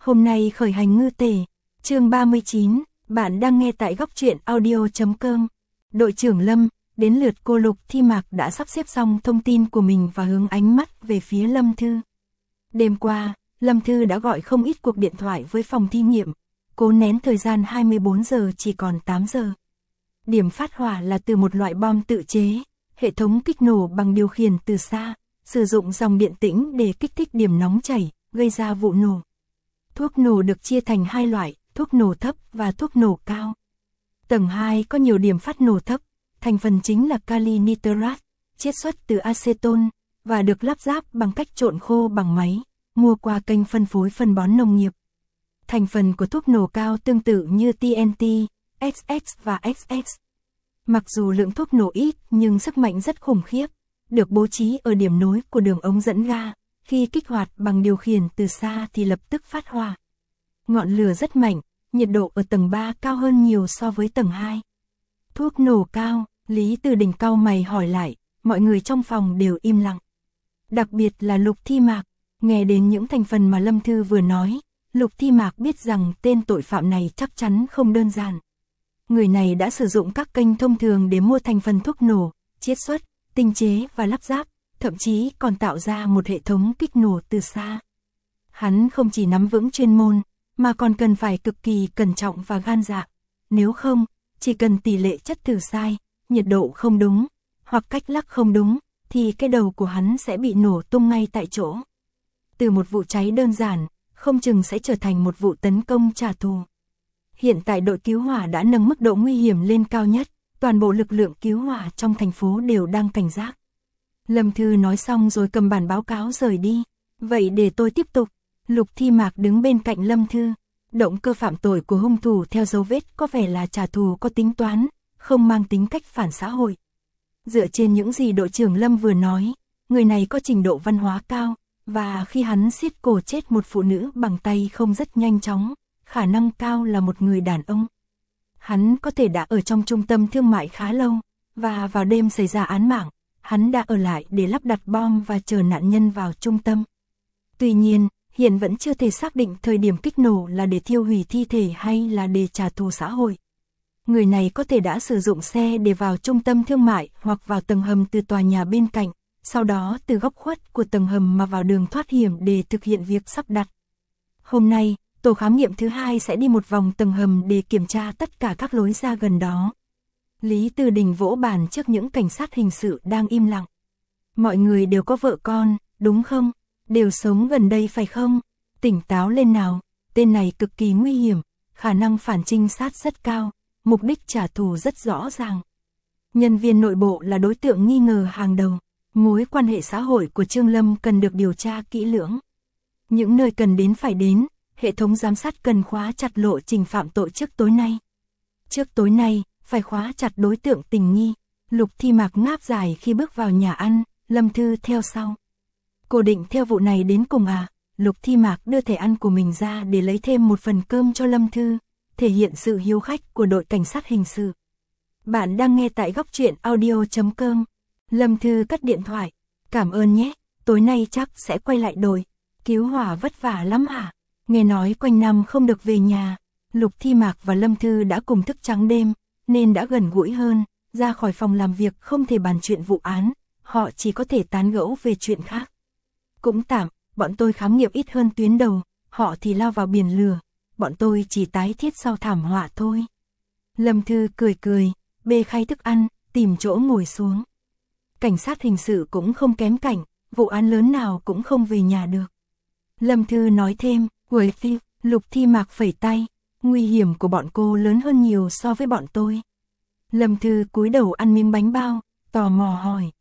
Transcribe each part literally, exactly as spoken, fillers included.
Hôm nay khởi hành ngư tể, chương ba mươi chín, bạn đang nghe tại góc truyện audio chấm com. Đội trưởng Lâm, đến lượt cô Lục Thi Mạc đã sắp xếp xong thông tin của mình và hướng ánh mắt về phía Lâm Thư. Đêm qua, Lâm Thư đã gọi không ít cuộc điện thoại với phòng thí nghiệm, cố nén thời gian hai mươi bốn giờ chỉ còn tám giờ. Điểm phát hỏa là từ một loại bom tự chế, hệ thống kích nổ bằng điều khiển từ xa, sử dụng dòng điện tĩnh để kích thích điểm nóng chảy, gây ra vụ nổ. Thuốc nổ được chia thành hai loại, thuốc nổ thấp và thuốc nổ cao. Tầng hai có nhiều điểm phát nổ thấp, thành phần chính là kali nitrat, chiết xuất từ aceton, và được lắp ráp bằng cách trộn khô bằng máy, mua qua kênh phân phối phân bón nông nghiệp. Thành phần của thuốc nổ cao tương tự như tê en tê, ích ích và ích ích. Mặc dù lượng thuốc nổ ít nhưng sức mạnh rất khủng khiếp, được bố trí ở điểm nối của đường ống dẫn ga. Khi kích hoạt bằng điều khiển từ xa thì lập tức phát hỏa. Ngọn lửa rất mạnh, nhiệt độ ở tầng ba cao hơn nhiều so với tầng hai. Thuốc nổ cao, Lý Từ Đình cau mày hỏi lại, mọi người trong phòng đều im lặng. Đặc biệt là Lục Thi Mạc, nghe đến những thành phần mà Lâm Thư vừa nói, Lục Thi Mạc biết rằng tên tội phạm này chắc chắn không đơn giản. Người này đã sử dụng các kênh thông thường để mua thành phần thuốc nổ, chiết xuất, tinh chế và lắp ráp, thậm chí còn tạo ra một hệ thống kích nổ từ xa. Hắn không chỉ nắm vững chuyên môn, mà còn cần phải cực kỳ cẩn trọng và gan dạ. Nếu không, chỉ cần tỷ lệ chất thử sai, nhiệt độ không đúng, hoặc cách lắc không đúng, thì cái đầu của hắn sẽ bị nổ tung ngay tại chỗ. Từ một vụ cháy đơn giản, không chừng sẽ trở thành một vụ tấn công trả thù. Hiện tại đội cứu hỏa đã nâng mức độ nguy hiểm lên cao nhất, toàn bộ lực lượng cứu hỏa trong thành phố đều đang cảnh giác. Lâm Thư nói xong rồi cầm bản báo cáo rời đi. Vậy để tôi tiếp tục. Lục Thi Mạc đứng bên cạnh Lâm Thư. Động cơ phạm tội của hung thủ theo dấu vết có vẻ là trả thù có tính toán, không mang tính cách phản xã hội. Dựa trên những gì đội trưởng Lâm vừa nói, người này có trình độ văn hóa cao, và khi hắn siết cổ chết một phụ nữ bằng tay không rất nhanh chóng, khả năng cao là một người đàn ông. Hắn có thể đã ở trong trung tâm thương mại khá lâu, và vào đêm xảy ra án mạng, hắn đã ở lại để lắp đặt bom và chờ nạn nhân vào trung tâm. Tuy nhiên, hiện vẫn chưa thể xác định thời điểm kích nổ là để thiêu hủy thi thể hay là để trả thù xã hội. Người này có thể đã sử dụng xe để vào trung tâm thương mại hoặc vào tầng hầm từ tòa nhà bên cạnh, sau đó từ góc khuất của tầng hầm mà vào đường thoát hiểm để thực hiện việc sắp đặt. Hôm nay, tổ khám nghiệm thứ hai sẽ đi một vòng tầng hầm để kiểm tra tất cả các lối ra gần đó. Lý Từ Đình vỗ bàn trước những cảnh sát hình sự đang im lặng. Mọi người đều có vợ con, đúng không? Đều sống gần đây phải không? Tỉnh táo lên nào, tên này cực kỳ nguy hiểm, khả năng phản trinh sát rất cao, mục đích trả thù rất rõ ràng. Nhân viên nội bộ là đối tượng nghi ngờ hàng đầu, mối quan hệ xã hội của Trương Lâm cần được điều tra kỹ lưỡng. Những nơi cần đến phải đến, hệ thống giám sát cần khóa chặt lộ trình phạm tội trước tối nay. Trước tối nay, phải khóa chặt đối tượng tình nghi. Lục Thi Mạc ngáp dài khi bước vào nhà ăn, Lâm Thư theo sau. Cô định theo vụ này đến cùng à? Lục Thi Mạc đưa thẻ ăn của mình ra để lấy thêm một phần cơm cho Lâm Thư, thể hiện sự hiếu khách của đội cảnh sát hình sự. Bạn đang nghe tại góc truyện audio chấm com. Lâm Thư cắt điện thoại. Cảm ơn nhé, tối nay chắc sẽ quay lại đội. Cứu hỏa vất vả lắm hả? Nghe nói quanh năm không được về nhà. Lục Thi Mạc và Lâm Thư đã cùng thức trắng đêm, nên đã gần gũi hơn, ra khỏi phòng làm việc không thể bàn chuyện vụ án, họ chỉ có thể tán gẫu về chuyện khác. Cũng tạm, bọn tôi khám nghiệm ít hơn tuyến đầu, họ thì lao vào biển lửa, bọn tôi chỉ tái thiết sau thảm họa thôi. Lâm Thư cười cười, bê khay thức ăn, tìm chỗ ngồi xuống. Cảnh sát hình sự cũng không kém cạnh, vụ án lớn nào cũng không về nhà được. Lâm Thư nói thêm, quầy phi, Lục Thi Mạc phẩy tay, nguy hiểm của bọn cô lớn hơn nhiều so với bọn tôi. Lâm Thư cúi đầu ăn miếng bánh bao, tò mò hỏi.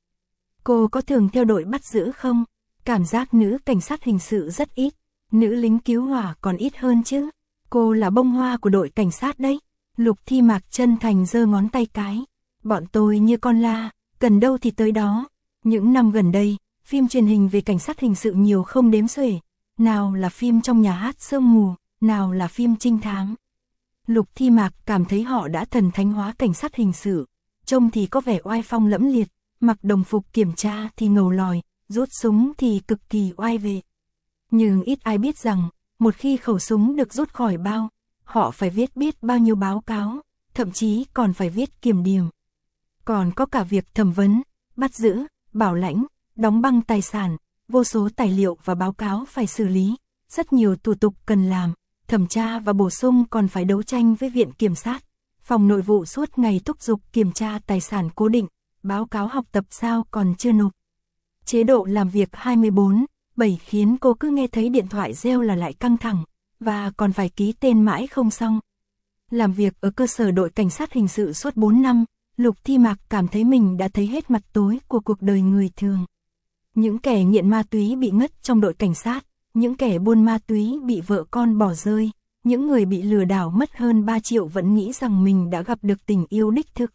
Cô có thường theo đội bắt giữ không? Cảm giác nữ cảnh sát hình sự rất ít, nữ lính cứu hỏa còn ít hơn chứ. Cô là bông hoa của đội cảnh sát đấy. Lục Thi Mạc chân thành giơ ngón tay cái. Bọn tôi như con la, cần đâu thì tới đó. Những năm gần đây, phim truyền hình về cảnh sát hình sự nhiều không đếm xuể. Nào là phim trong nhà hát sương mù, nào là phim trinh thám. Lục Thi Mạc cảm thấy họ đã thần thánh hóa cảnh sát hình sự, trông thì có vẻ oai phong lẫm liệt, mặc đồng phục kiểm tra thì ngầu lòi, rút súng thì cực kỳ oai vệ. Nhưng ít ai biết rằng, một khi khẩu súng được rút khỏi bao, họ phải viết biết bao nhiêu báo cáo, thậm chí còn phải viết kiểm điểm. Còn có cả việc thẩm vấn, bắt giữ, bảo lãnh, đóng băng tài sản, vô số tài liệu và báo cáo phải xử lý, rất nhiều thủ tục cần làm, thẩm tra và bổ sung còn phải đấu tranh với viện kiểm sát. Phòng nội vụ suốt ngày thúc giục kiểm tra tài sản cố định, báo cáo học tập sao còn chưa nộp. Chế độ làm việc hai mươi bốn bảy khiến cô cứ nghe thấy điện thoại reo là lại căng thẳng, và còn phải ký tên mãi không xong. Làm việc ở cơ sở đội cảnh sát hình sự suốt bốn năm, Lục Thi Mạc cảm thấy mình đã thấy hết mặt tối của cuộc đời người thường. Những kẻ nghiện ma túy bị ngất trong đội cảnh sát, những kẻ buôn ma túy bị vợ con bỏ rơi, những người bị lừa đảo mất hơn ba triệu vẫn nghĩ rằng mình đã gặp được tình yêu đích thực.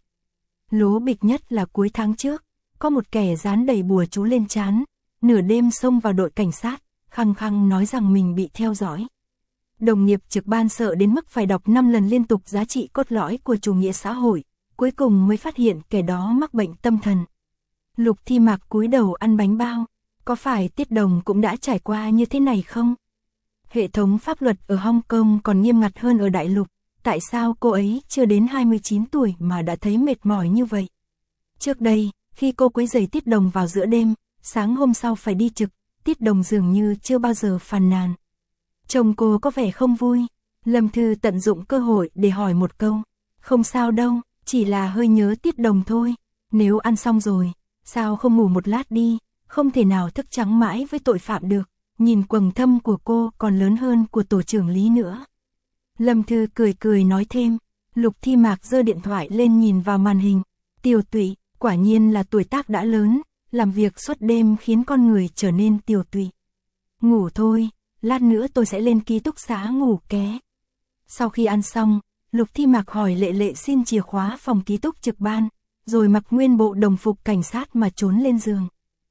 Lố bịch nhất là cuối tháng trước, có một kẻ dán đầy bùa chú lên trán, nửa đêm xông vào đội cảnh sát, khăng khăng nói rằng mình bị theo dõi. Đồng nghiệp trực ban sợ đến mức phải đọc năm lần liên tục giá trị cốt lõi của chủ nghĩa xã hội, cuối cùng mới phát hiện kẻ đó mắc bệnh tâm thần. Lục Thi Mạc cúi đầu ăn bánh bao, có phải Tiết Đồng cũng đã trải qua như thế này không? Hệ thống pháp luật ở Hong Kong còn nghiêm ngặt hơn ở Đại Lục, tại sao cô ấy chưa đến hai mươi chín tuổi mà đã thấy mệt mỏi như vậy? Trước đây, khi cô quấy rầy Tiết Đồng vào giữa đêm, sáng hôm sau phải đi trực, Tiết Đồng dường như chưa bao giờ phàn nàn. Chồng cô có vẻ không vui, Lâm Thư tận dụng cơ hội để hỏi một câu, không sao đâu, chỉ là hơi nhớ Tiết Đồng thôi, nếu ăn xong rồi, sao không ngủ một lát đi, không thể nào thức trắng mãi với tội phạm được, nhìn quầng thâm của cô còn lớn hơn của tổ trưởng Lý nữa. Lâm Thư cười cười nói thêm, Lục Thi Mạc giơ điện thoại lên nhìn vào màn hình, tiều tụy, quả nhiên là tuổi tác đã lớn, làm việc suốt đêm khiến con người trở nên tiều tụy. Ngủ thôi, lát nữa tôi sẽ lên ký túc xá ngủ ké. Sau khi ăn xong, Lục Thi Mạc hỏi Lệ Lệ xin chìa khóa phòng ký túc trực ban, rồi mặc nguyên bộ đồng phục cảnh sát mà trốn lên giường.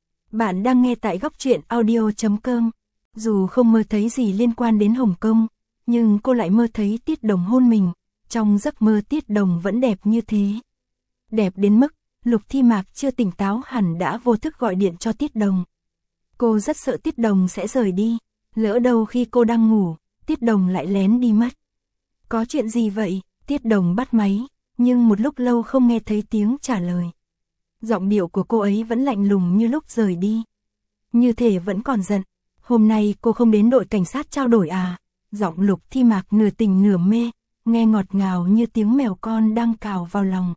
Bạn đang nghe tại góc truyện audio chấm com. Dù không mơ thấy gì liên quan đến Hồng Kông, nhưng cô lại mơ thấy Tiết Đồng hôn mình, trong giấc mơ Tiết Đồng vẫn đẹp như thế. Đẹp đến mức, Lục Thi Mạc chưa tỉnh táo hẳn đã vô thức gọi điện cho Tiết Đồng. Cô rất sợ Tiết Đồng sẽ rời đi, lỡ đâu khi cô đang ngủ, Tiết Đồng lại lén đi mất. Có chuyện gì vậy? Tiết Đồng bắt máy, nhưng một lúc lâu không nghe thấy tiếng trả lời. Giọng điệu của cô ấy vẫn lạnh lùng như lúc rời đi. Như thể vẫn còn giận. Hôm nay cô không đến đội cảnh sát trao đổi à? Giọng Lục Thi Mạc nửa tình nửa mê, nghe ngọt ngào như tiếng mèo con đang cào vào lòng.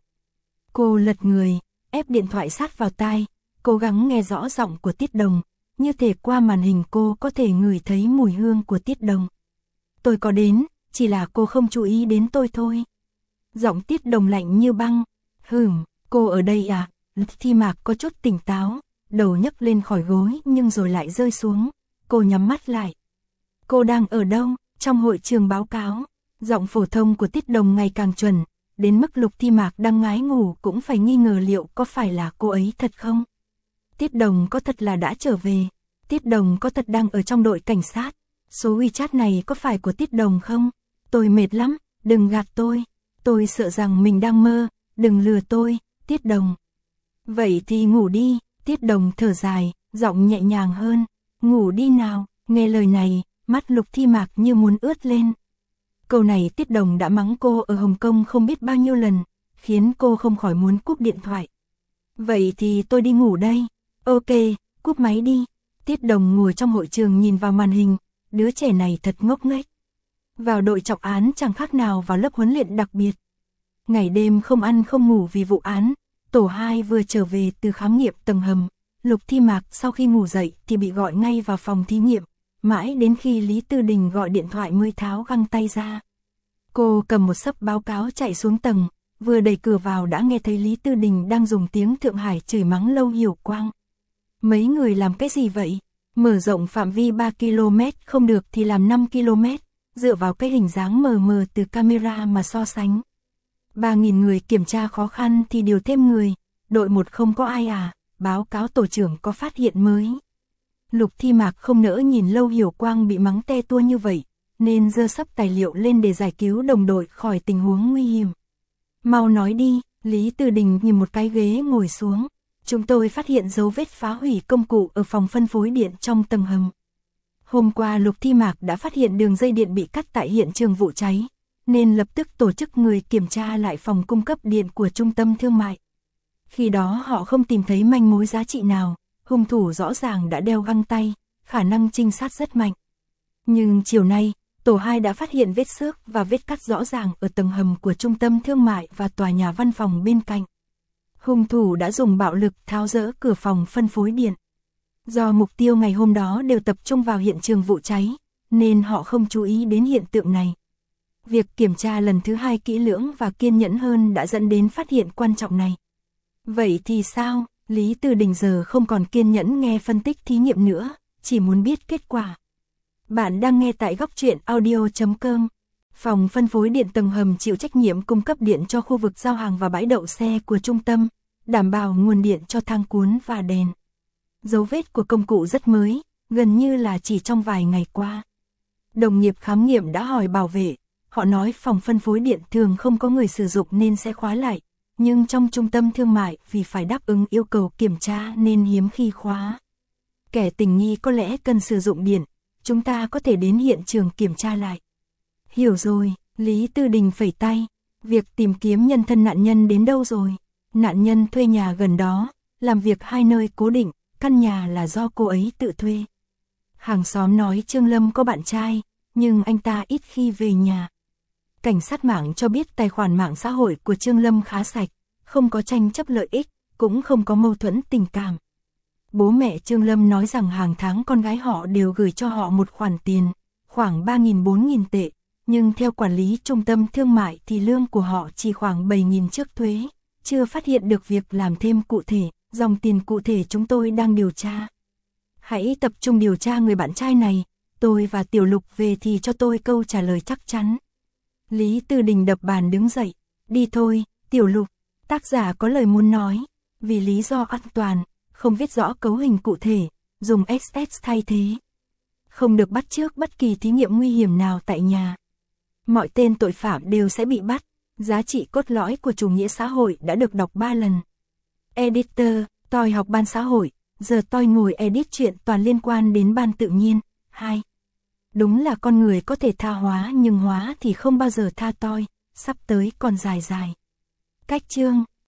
Cô lật người, ép điện thoại sát vào tai, cố gắng nghe rõ giọng của Tiết Đồng, như thể qua màn hình cô có thể ngửi thấy mùi hương của Tiết Đồng. Tôi có đến, chỉ là cô không chú ý đến tôi thôi. Giọng Tiết Đồng lạnh như băng. Hừm, cô ở đây à? Lục Thi Mạc có chút tỉnh táo, đầu nhấc lên khỏi gối nhưng rồi lại rơi xuống. Cô nhắm mắt lại. Cô đang ở đâu? Trong hội trường báo cáo. Giọng phổ thông của Tiết Đồng ngày càng chuẩn, đến mức Lục Thi Mạc đang ngái ngủ cũng phải nghi ngờ liệu có phải là cô ấy thật không? Tiết Đồng có thật là đã trở về? Tiết Đồng có thật đang ở trong đội cảnh sát? Số WeChat này có phải của Tiết Đồng không? Tôi mệt lắm, đừng gạt tôi. Tôi sợ rằng mình đang mơ, đừng lừa tôi, Tiết Đồng. Vậy thì ngủ đi, Tiết Đồng thở dài, giọng nhẹ nhàng hơn. Ngủ đi nào, nghe lời này, mắt Lục Thi Mạc như muốn ướt lên. Câu này Tiết Đồng đã mắng cô ở Hồng Kông không biết bao nhiêu lần, khiến cô không khỏi muốn cúp điện thoại. Vậy thì tôi đi ngủ đây. Ok, cúp máy đi. Tiết Đồng ngồi trong hội trường nhìn vào màn hình, đứa trẻ này thật ngốc nghếch. Vào đội trọng án chẳng khác nào vào lớp huấn luyện đặc biệt. Ngày đêm không ăn không ngủ vì vụ án, tổ hai vừa trở về từ khám nghiệm tầng hầm. Lục Thi Mạc sau khi ngủ dậy thì bị gọi ngay vào phòng thí nghiệm, mãi đến khi Lý Tư Đình gọi điện thoại mới tháo găng tay ra. Cô cầm một xấp báo cáo chạy xuống tầng, vừa đẩy cửa vào đã nghe thấy Lý Tư Đình đang dùng tiếng Thượng Hải chửi mắng Lâu Hiểu Quang. Mấy người làm cái gì vậy? Mở rộng phạm vi ba ki lô mét không được thì làm năm ki lô mét, dựa vào cái hình dáng mờ mờ từ camera mà so sánh. ba nghìn người kiểm tra khó khăn thì điều thêm người, đội một không có ai à, báo cáo tổ trưởng có phát hiện mới. Lục Thi Mạc không nỡ nhìn Lâu Hiểu Quang bị mắng te tua như vậy, nên giơ xấp tài liệu lên để giải cứu đồng đội khỏi tình huống nguy hiểm. Mau nói đi, Lý Tư Đình nhìn một cái ghế ngồi xuống. Chúng tôi phát hiện dấu vết phá hủy công cụ ở phòng phân phối điện trong tầng hầm. Hôm qua Lục Thi Mạc đã phát hiện đường dây điện bị cắt tại hiện trường vụ cháy, nên lập tức tổ chức người kiểm tra lại phòng cung cấp điện của trung tâm thương mại. Khi đó họ không tìm thấy manh mối giá trị nào, hung thủ rõ ràng đã đeo găng tay, khả năng trinh sát rất mạnh. Nhưng chiều nay, tổ hai đã phát hiện vết xước và vết cắt rõ ràng ở tầng hầm của trung tâm thương mại và tòa nhà văn phòng bên cạnh. Hung thủ đã dùng bạo lực tháo dỡ cửa phòng phân phối điện. Do mục tiêu ngày hôm đó đều tập trung vào hiện trường vụ cháy, nên họ không chú ý đến hiện tượng này. Việc kiểm tra lần thứ hai kỹ lưỡng và kiên nhẫn hơn đã dẫn đến phát hiện quan trọng này. Vậy thì sao? Lý Từ Đình giờ không còn kiên nhẫn nghe phân tích thí nghiệm nữa, chỉ muốn biết kết quả. Bạn đang nghe tại góc truyện audio chấm com. Phòng phân phối điện tầng hầm chịu trách nhiệm cung cấp điện cho khu vực giao hàng và bãi đậu xe của trung tâm, đảm bảo nguồn điện cho thang cuốn và đèn. Dấu vết của công cụ rất mới, gần như là chỉ trong vài ngày qua. Đồng nghiệp khám nghiệm đã hỏi bảo vệ, họ nói phòng phân phối điện thường không có người sử dụng nên sẽ khóa lại, nhưng trong trung tâm thương mại vì phải đáp ứng yêu cầu kiểm tra nên hiếm khi khóa. Kẻ tình nghi có lẽ cần sử dụng điện, chúng ta có thể đến hiện trường kiểm tra lại. Hiểu rồi, Lý Tư Đình phẩy tay, việc tìm kiếm nhân thân nạn nhân đến đâu rồi? Nạn nhân thuê nhà gần đó, làm việc hai nơi cố định, căn nhà là do cô ấy tự thuê. Hàng xóm nói Trương Lâm có bạn trai, nhưng anh ta ít khi về nhà. Cảnh sát mạng cho biết tài khoản mạng xã hội của Trương Lâm khá sạch, không có tranh chấp lợi ích, cũng không có mâu thuẫn tình cảm. Bố mẹ Trương Lâm nói rằng hàng tháng con gái họ đều gửi cho họ một khoản tiền, khoảng ba nghìn bốn nghìn tệ, nhưng theo quản lý trung tâm thương mại thì lương của họ chỉ khoảng bảy nghìn trước thuế, chưa phát hiện được việc làm thêm cụ thể, dòng tiền cụ thể chúng tôi đang điều tra. Hãy tập trung điều tra người bạn trai này, tôi và Tiểu Lục về thì cho tôi câu trả lời chắc chắn. Lý Tư Đình đập bàn đứng dậy, đi thôi, Tiểu Lục, tác giả có lời muốn nói, vì lý do an toàn, không viết rõ cấu hình cụ thể, dùng ích ét thay thế. Không được bắt chước bất kỳ thí nghiệm nguy hiểm nào tại nhà. Mọi tên tội phạm đều sẽ bị bắt, giá trị cốt lõi của chủ nghĩa xã hội đã được đọc ba lần. Editor, tôi học ban xã hội, giờ tôi ngồi edit chuyện toàn liên quan đến ban tự nhiên. hai. Đúng là con người có thể tha hóa nhưng hóa thì không bao giờ tha tôi, sắp tới còn dài dài. Cách chương